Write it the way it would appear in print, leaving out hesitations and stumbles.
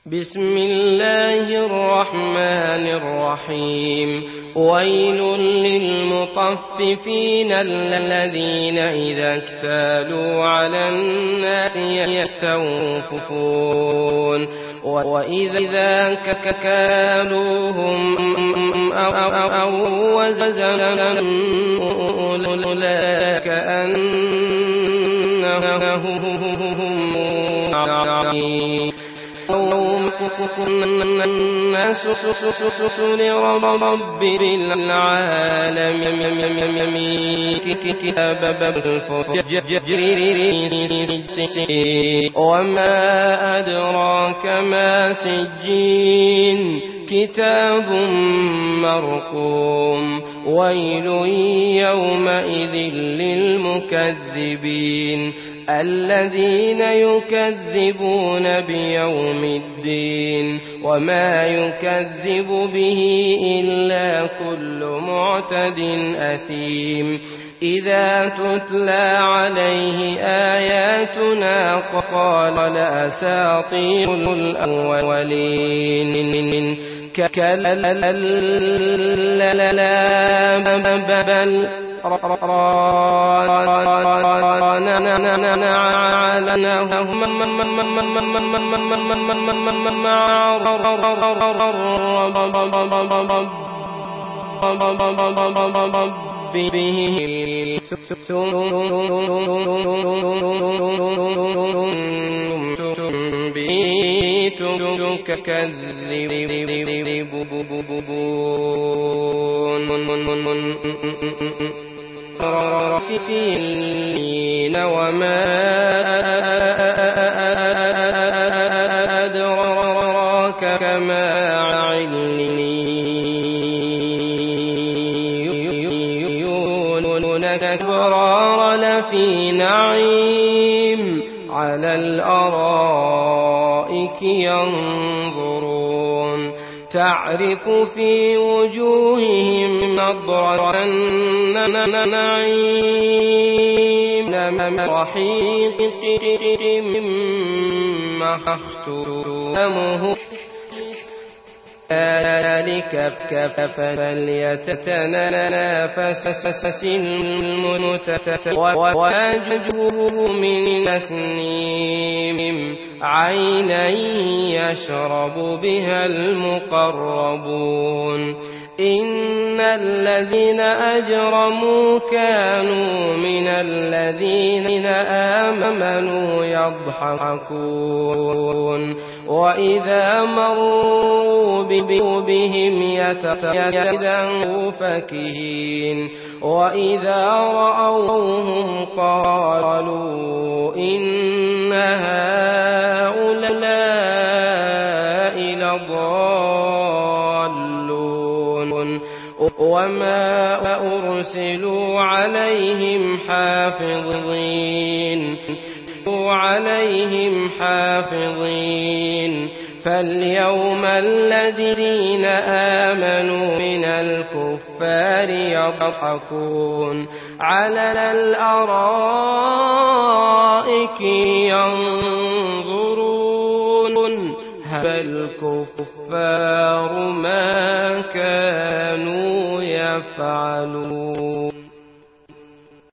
بسم الله الرحمن الرحيم. ويل للمطففين الذين إذا اكتالوا على الناس يستوفون وإذا كالوهم أو وزنوا أولئك كأنهم عظيم الناس لرب العالمين كتاب الفجر وما أدراك ما سجين كتاب مرقوم ويل يومئذ للمكذبين الذين يكذبون بيوم الدين وما يكذب به إلا كل معتد أثيم إذا تتلى عليه آياتنا قال أساطير الأولين كلا بل وما أدراك ما عليون الأبرار لفي نعيم على الأرائك ينظرون تعرف في وجوههم نضرة النعيم رحيق مختومه ذلك فليتنافس المتنافسون ويجوه من نسنيم عينا يشرب بها المقربون إن الذين أجرموا كانوا من الذين آمنوا يضحكون وإذا مروا بهم يتغيظون فكهين وإذا رأوهم قالوا إن هؤلاء لضالون وما أرسلوا عليهم حافظين فاليوم الذين آمنوا من الكفار يضحكون على الأرائك ينظرون هل الكفار ما كانوا يفعلون.